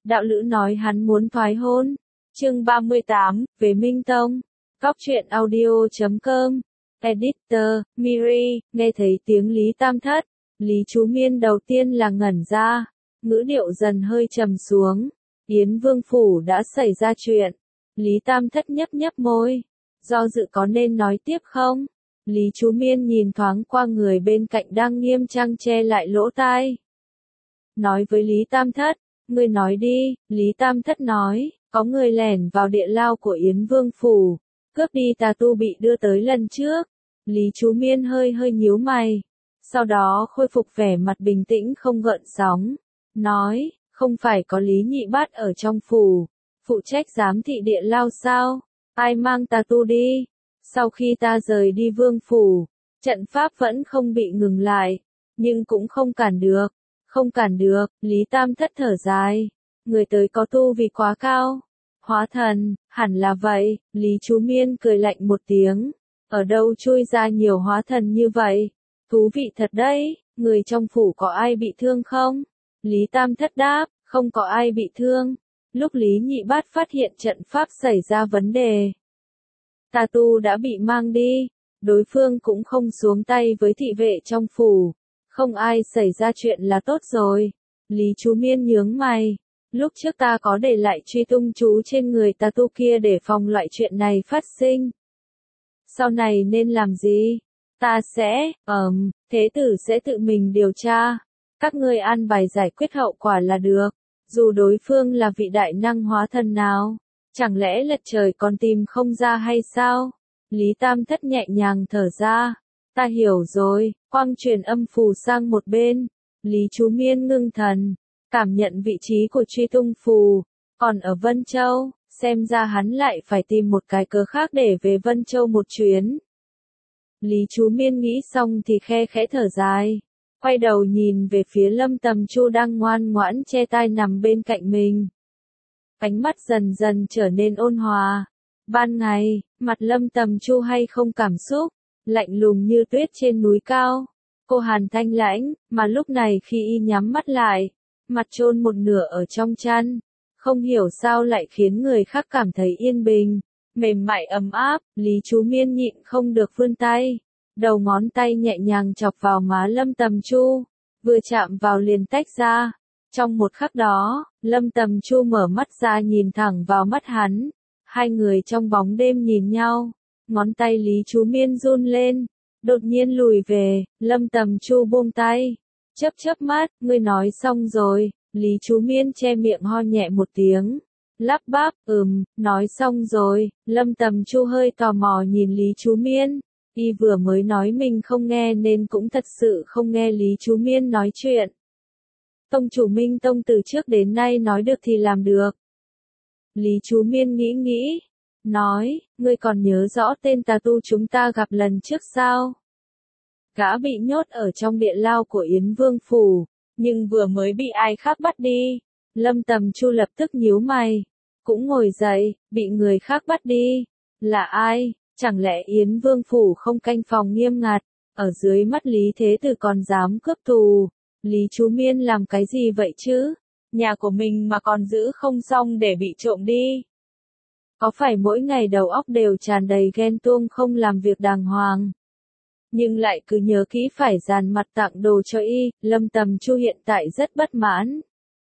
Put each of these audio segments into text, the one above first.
đạo lữ nói hắn muốn thoái hôn. Chương 38, về Minh Tông. Cóc truyện audio.com. Editor, Miri, nghe thấy tiếng Lý Tam Thất. Lý Chú Miên đầu tiên là ngẩn ra, ngữ điệu dần hơi trầm xuống. Yến Vương Phủ đã xảy ra chuyện. Lý Tam Thất nhấp nhấp môi. Do dự có nên nói tiếp không? Lý Chú Miên nhìn thoáng qua người bên cạnh đang nghiêm trang che lại lỗ tai. Nói với Lý Tam Thất, ngươi nói đi. Lý Tam Thất nói, có người lẻn vào địa lao của Yến Vương Phủ, cướp đi tà tu bị đưa tới lần trước. Lý Chú Miên hơi nhíu mày, sau đó khôi phục vẻ mặt bình tĩnh không gợn sóng, nói, không phải có Lý Nhị Bát ở trong phủ, phụ trách giám thị địa lao sao? Ai mang tà tu đi? Sau khi ta rời đi Vương Phủ, trận pháp vẫn không bị ngừng lại, nhưng cũng không cản được. Không cản được, Lý Tam Thất thở dài. Người tới có tu vì quá cao. Hóa thần, hẳn là vậy. Lý Chú Miên cười lạnh một tiếng. Ở đâu chui ra nhiều hóa thần như vậy? Thú vị thật đấy. Người trong phủ có ai bị thương không? Lý Tam Thất đáp, không có ai bị thương. Lúc Lý Nhị Bát phát hiện trận pháp xảy ra vấn đề, tà tu đã bị mang đi. Đối phương cũng không xuống tay với thị vệ trong phủ. Không ai xảy ra chuyện là tốt rồi. Lý Chú Miên nhướng mày. Lúc trước ta có để lại truy tung chú trên người tà tu kia để phòng loại chuyện này phát sinh. Sau này nên làm gì? Ta sẽ, thế tử sẽ tự mình điều tra. Các ngươi an bài giải quyết hậu quả là được. Dù đối phương là vị đại năng hóa thần nào, chẳng lẽ lật trời còn tìm không ra hay sao? Lý Tam Thất nhẹ nhàng thở ra. Ta hiểu rồi, quang truyền âm phù sang một bên. Lý Chú Miên ngưng thần, cảm nhận vị trí của truy tung phù, còn ở Vân Châu, xem ra hắn lại phải tìm một cái cớ khác để về Vân Châu một chuyến. Lý Chú Miên nghĩ xong thì khe khẽ thở dài, quay đầu nhìn về phía Lâm Tầm Chu đang ngoan ngoãn che tai nằm bên cạnh mình. Ánh mắt dần dần trở nên ôn hòa. Ban ngày, mặt Lâm Tầm Chu hay không cảm xúc, lạnh lùng như tuyết trên núi cao. Cô Hàn thanh lãnh, mà lúc này khi y nhắm mắt lại, mặt chôn một nửa ở trong chăn, không hiểu sao lại khiến người khác cảm thấy yên bình, mềm mại ấm áp. Lý Chú Miên nhịn không được vươn tay, đầu ngón tay nhẹ nhàng chọc vào má Lâm Tầm Chu, vừa chạm vào liền tách ra. Trong một khắc đó, Lâm Tầm Chu mở mắt ra nhìn thẳng vào mắt hắn, hai người trong bóng đêm nhìn nhau, ngón tay Lý Chú Miên run lên. Đột nhiên lùi về, Lâm Tầm Chu buông tay, chớp mắt, ngươi nói xong rồi. Lý Chú Miên che miệng ho nhẹ một tiếng, lắp bắp, nói xong rồi. Lâm Tầm Chu hơi tò mò nhìn Lý Chú Miên, y vừa mới nói mình không nghe nên cũng thật sự không nghe Lý Chú Miên nói chuyện. Tông chủ Minh Tông từ trước đến nay nói được thì làm được. Lý Chú Miên nghĩ, nói, ngươi còn nhớ rõ tên tà tu chúng ta gặp lần trước sao? Gã bị nhốt ở trong địa lao của Yến Vương Phủ, nhưng vừa mới bị ai khác bắt đi. Lâm Tầm Chu lập tức nhíu mày, cũng ngồi dậy, bị người khác bắt đi. Là ai? Chẳng lẽ Yến Vương Phủ không canh phòng nghiêm ngặt, ở dưới mắt Lý Thế Tử còn dám cướp thù? Lý Chú Miên làm cái gì vậy chứ? Nhà của mình mà còn giữ không xong để bị trộm đi. Có phải mỗi ngày đầu óc đều tràn đầy ghen tuông không làm việc đàng hoàng, nhưng lại cứ nhớ kỹ phải dàn mặt tặng đồ cho y? Lâm Tầm Chu hiện tại rất bất mãn.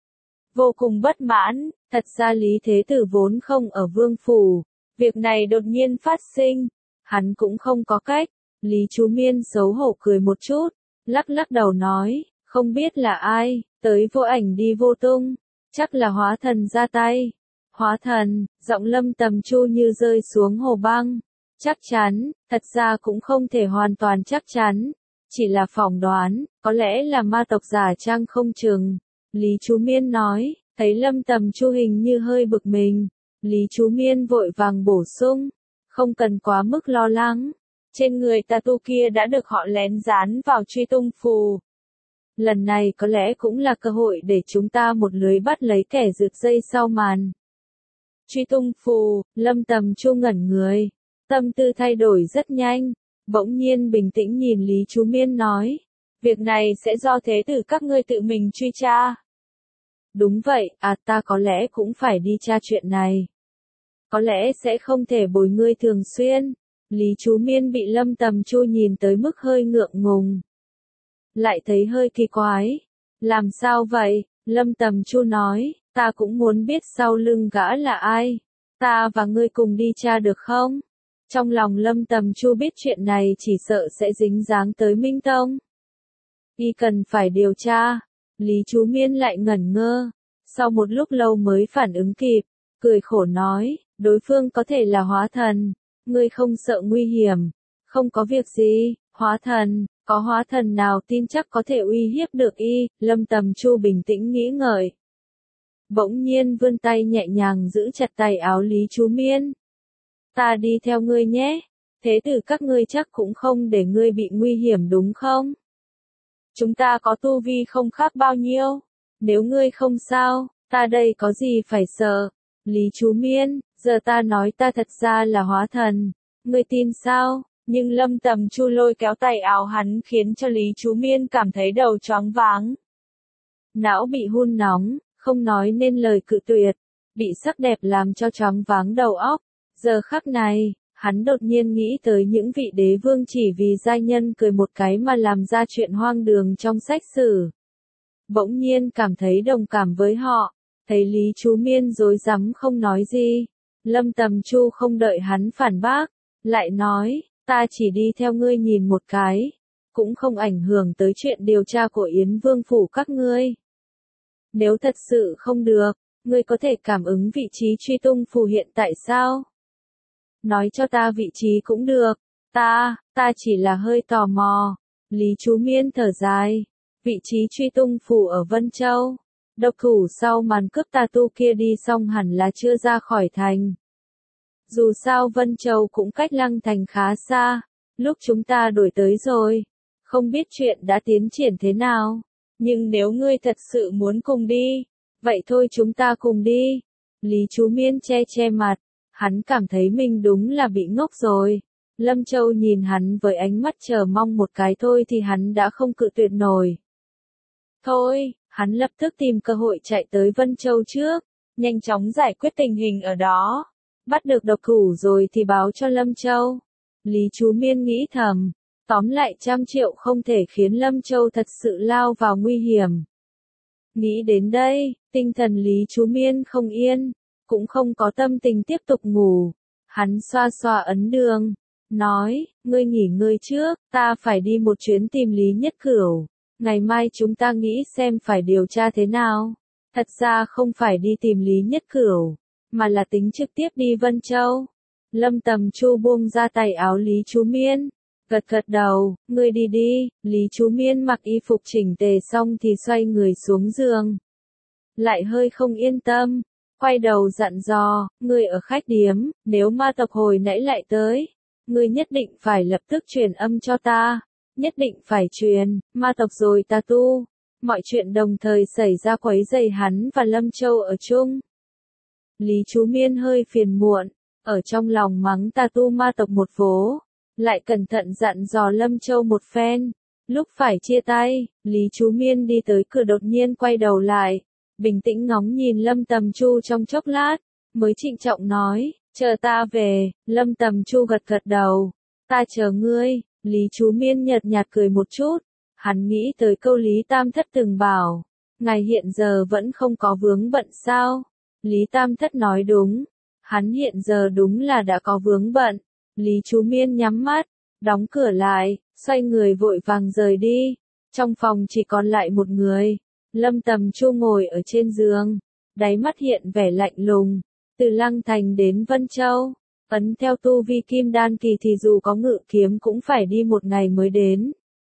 Vô cùng bất mãn, thật ra Lý Thế Tử vốn không ở Vương Phủ. Việc này đột nhiên phát sinh, hắn cũng không có cách. Lý Chú Miên xấu hổ cười một chút, lắc đầu nói, không biết là ai, tới vô ảnh đi vô tung, chắc là hóa thần ra tay. Hóa thần, giọng Lâm Tầm Chu như rơi xuống hồ băng. Chắc chắn, thật ra cũng không thể hoàn toàn chắc chắn, chỉ là phỏng đoán, có lẽ là ma tộc giả trang không chừng. Lý Chú Miên nói, thấy Lâm Tầm Chu hình như hơi bực mình. Lý Chú Miên vội vàng bổ sung, không cần quá mức lo lắng, trên người tà tu kia đã được họ lén dán vào truy tung phù. Lần này có lẽ cũng là cơ hội để chúng ta một lưới bắt lấy kẻ rượt dây sau màn. Truy tung phù. Lâm Tầm Chu ngẩn người, tâm tư thay đổi rất nhanh, bỗng nhiên bình tĩnh nhìn Lý Chú Miên nói, việc này sẽ do thế tử các ngươi tự mình truy tra. Đúng vậy, ta có lẽ cũng phải đi tra chuyện này. Có lẽ sẽ không thể bồi ngươi thường xuyên. Lý Chú Miên bị Lâm Tầm Chu nhìn tới mức hơi ngượng ngùng. Lại thấy hơi kỳ quái. Làm sao vậy? Lâm Tầm Chu nói, ta cũng muốn biết sau lưng gã là ai. Ta và ngươi cùng đi tra được không? Trong lòng Lâm Tầm Chu biết chuyện này chỉ sợ sẽ dính dáng tới Minh Tông. Y cần phải điều tra. Lý Chú Miên lại ngẩn ngơ. Sau một lúc lâu mới phản ứng kịp, cười khổ nói, đối phương có thể là hóa thần. Ngươi không sợ nguy hiểm. Không có việc gì, hóa thần, có hóa thần nào tin chắc có thể uy hiếp được y. Lâm Tầm Chu bình tĩnh nghĩ ngợi. Bỗng nhiên vươn tay nhẹ nhàng giữ chặt tay áo Lý Chú Miên. Ta đi theo ngươi nhé. Thế tử các ngươi chắc cũng không để ngươi bị nguy hiểm đúng không? Chúng ta có tu vi không khác bao nhiêu. Nếu ngươi không sao, ta đây có gì phải sợ. Lý Chú Miên, giờ ta nói ta thật ra là hóa thần. Ngươi tin sao? Nhưng Lâm Tầm Chu lôi kéo tay áo hắn khiến cho Lý Chú Miên cảm thấy đầu choáng váng. Não bị hun nóng, không nói nên lời cự tuyệt. Bị sắc đẹp làm cho choáng váng đầu óc. Giờ khắc này, hắn đột nhiên nghĩ tới những vị đế vương chỉ vì giai nhân cười một cái mà làm ra chuyện hoang đường trong sách sử. Bỗng nhiên cảm thấy đồng cảm với họ, thấy Lý Chú Miên rối rắm không nói gì. Lâm Tầm Chu không đợi hắn phản bác, lại nói, ta chỉ đi theo ngươi nhìn một cái, cũng không ảnh hưởng tới chuyện điều tra của Yến Vương phủ các ngươi. Nếu thật sự không được, ngươi có thể cảm ứng vị trí truy tung phù hiện tại sao? Nói cho ta vị trí cũng được, ta chỉ là hơi tò mò. Lý Chú Miên thở dài, vị trí truy tung phù ở Vân Châu. Độc thủ sau màn cướp tà tu kia đi xong hẳn là chưa ra khỏi thành. Dù sao Vân Châu cũng cách Lăng Thành khá xa, lúc chúng ta đổi tới rồi. Không biết chuyện đã tiến triển thế nào, nhưng nếu ngươi thật sự muốn cùng đi, vậy thôi chúng ta cùng đi. Lý Chú Miên che che mặt, hắn cảm thấy mình đúng là bị ngốc rồi. Lâm Châu nhìn hắn với ánh mắt chờ mong một cái thôi thì hắn đã không cự tuyệt nổi. Thôi, hắn lập tức tìm cơ hội chạy tới Vân Châu trước, nhanh chóng giải quyết tình hình ở đó. Bắt được độc thủ rồi thì báo cho Lâm Châu. Lý Chú Miên nghĩ thầm, tóm lại 100 triệu không thể khiến Lâm Châu thật sự lao vào nguy hiểm. Nghĩ đến đây, tinh thần Lý Chú Miên không yên, cũng không có tâm tình tiếp tục ngủ. Hắn xoa xoa ấn đường, nói, ngươi nghỉ ngơi trước, ta phải đi một chuyến tìm Lý Nhất Cửu. Ngày mai chúng ta nghĩ xem phải điều tra thế nào. Thật ra không phải đi tìm Lý Nhất Cửu, mà là tính trực tiếp đi Vân Châu. Lâm Tầm Chu buông ra tay áo Lý Chú Miên, gật gật đầu, ngươi đi đi. Lý Chú Miên mặc y phục chỉnh tề xong thì xoay người xuống giường. Lại hơi không yên tâm, quay đầu dặn dò, ngươi ở khách điếm, nếu ma tộc hồi nãy lại tới, ngươi nhất định phải lập tức truyền âm cho ta. Nhất định phải truyền, ma tộc rồi tà tu. Mọi chuyện đồng thời xảy ra quấy rầy hắn và Lâm Châu ở chung. Lý Chú Miên hơi phiền muộn, ở trong lòng mắng tà tu ma tộc một vố, lại cẩn thận dặn dò Lâm Châu một phen. Lúc phải chia tay, Lý Chú Miên đi tới cửa đột nhiên quay đầu lại, bình tĩnh ngóng nhìn Lâm Tầm Chu trong chốc lát, mới trịnh trọng nói, chờ ta về. Lâm Tầm Chu gật gật đầu, ta chờ ngươi. Lý Chú Miên nhợt nhạt cười một chút, hắn nghĩ tới câu Lý Tam Thất từng bảo, ngài hiện giờ vẫn không có vướng bận sao? Lý Tam Thất nói đúng, hắn hiện giờ đúng là đã có vướng bận. Lý Chú Miên nhắm mắt, đóng cửa lại, xoay người vội vàng rời đi. Trong phòng chỉ còn lại một người, Lâm Tầm Chu ngồi ở trên giường, đáy mắt hiện vẻ lạnh lùng. Từ Lăng Thành đến Vân Châu, ấn theo tu vi kim đan kỳ thì dù có ngự kiếm cũng phải đi một ngày mới đến.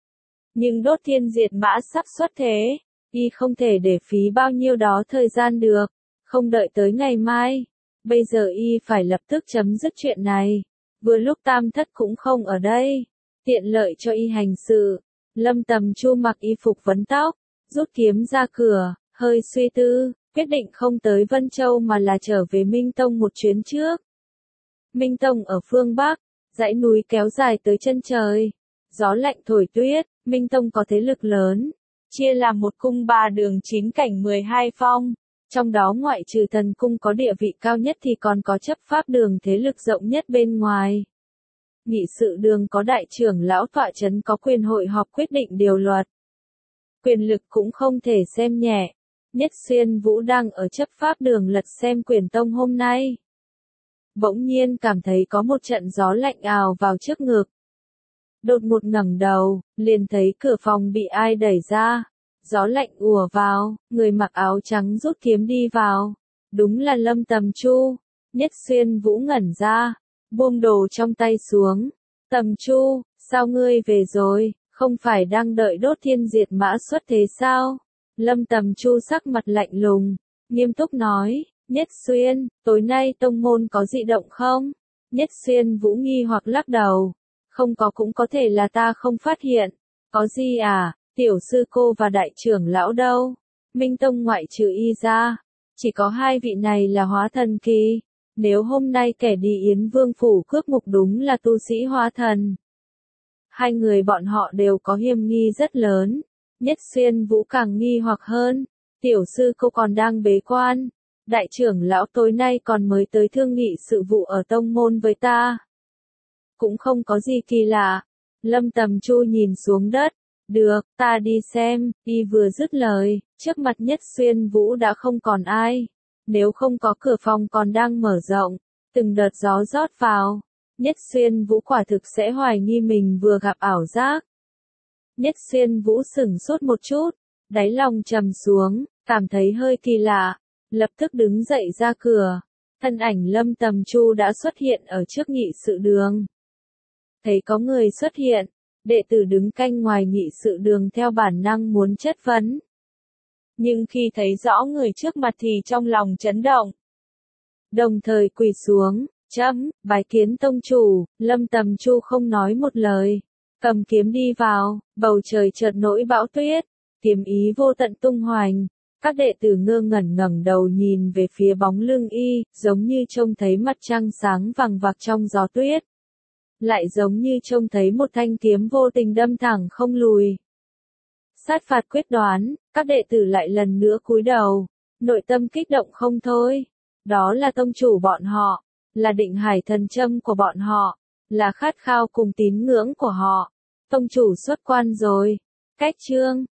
Nhưng đốt thiên diệt mã sắp xuất thế, y không thể để phí bao nhiêu đó thời gian được, không đợi tới ngày mai. Bây giờ y phải lập tức chấm dứt chuyện này, vừa lúc Tam Thất cũng không ở đây, tiện lợi cho y hành sự. Lâm Tầm Chu mặc y phục vấn tóc, rút kiếm ra cửa, hơi suy tư, quyết định không tới Vân Châu mà là trở về Minh Tông một chuyến trước. Minh Tông ở phương Bắc, dãy núi kéo dài tới chân trời, gió lạnh thổi tuyết. Minh Tông có thế lực lớn, chia làm một cung 3 đường 9 cảnh 12 phong. Trong đó ngoại trừ thần cung có địa vị cao nhất thì còn có chấp pháp đường thế lực rộng nhất bên ngoài. Nghị sự đường có đại trưởng lão tọa chấn có quyền hội họp quyết định điều luật. Quyền lực cũng không thể xem nhẹ. Nhất Xuyên Vũ đang ở chấp pháp đường lật xem quyền tông hôm nay. Bỗng nhiên cảm thấy có một trận gió lạnh ào vào trước ngực. Đột ngột ngẩng đầu, liền thấy cửa phòng bị ai đẩy ra. Gió lạnh ùa vào, người mặc áo trắng rút kiếm đi vào. Đúng là Lâm Tầm Chu. Nhất Xuyên Vũ ngẩn ra, buông đồ trong tay xuống. Tầm Chu, sao ngươi về rồi, không phải đang đợi đốt thiên diệt mã xuất thế sao? Lâm Tầm Chu sắc mặt lạnh lùng, nghiêm túc nói, Nhất Xuyên, tối nay tông môn có dị động không? Nhất Xuyên Vũ nghi hoặc lắc đầu, không có cũng có thể là ta không phát hiện. Có gì à, tiểu sư cô và đại trưởng lão đâu? Minh Tông ngoại trừ y ra, chỉ có hai vị này là hóa thần kỳ. Nếu hôm nay kẻ đi Yến Vương phủ cướp ngục đúng là tu sĩ hóa thần. Hai người bọn họ đều có hiểm nghi rất lớn. Nhất Xuyên Vũ càng nghi hoặc hơn. Tiểu sư cô còn đang bế quan. Đại trưởng lão tối nay còn mới tới thương nghị sự vụ ở tông môn với ta. Cũng không có gì kỳ lạ. Lâm Tầm Chu nhìn xuống đất. Được, ta đi xem. Y vừa dứt lời, trước mặt Nhất Xuyên Vũ đã không còn ai. Nếu không có cửa phòng còn đang mở rộng, từng đợt gió rót vào, Nhất Xuyên Vũ quả thực sẽ hoài nghi mình vừa gặp ảo giác. Nhất Xuyên Vũ sửng sốt một chút, đáy lòng trầm xuống, cảm thấy hơi kỳ lạ, lập tức đứng dậy ra cửa. Thân ảnh Lâm Tầm Chu đã xuất hiện ở trước nghị sự đường. Thấy có người xuất hiện, đệ tử đứng canh ngoài nghị sự đường theo bản năng muốn chất vấn. Nhưng khi thấy rõ người trước mặt thì trong lòng chấn động. Đồng thời quỳ xuống, bái kiến tông chủ. Lâm Tầm Chu không nói một lời, cầm kiếm đi vào, bầu trời chợt nổi bão tuyết, kiếm ý vô tận tung hoành. Các đệ tử ngơ ngẩn ngẩng đầu nhìn về phía bóng lưng y, giống như trông thấy mặt trăng sáng vằng vặc trong gió tuyết. Lại giống như trông thấy một thanh kiếm vô tình đâm thẳng không lùi. Sát phạt quyết đoán, các đệ tử lại lần nữa cúi đầu, nội tâm kích động không thôi. Đó là tông chủ bọn họ, là định hải thần châm của bọn họ, là khát khao cùng tín ngưỡng của họ. Tông chủ xuất quan rồi. Cách chương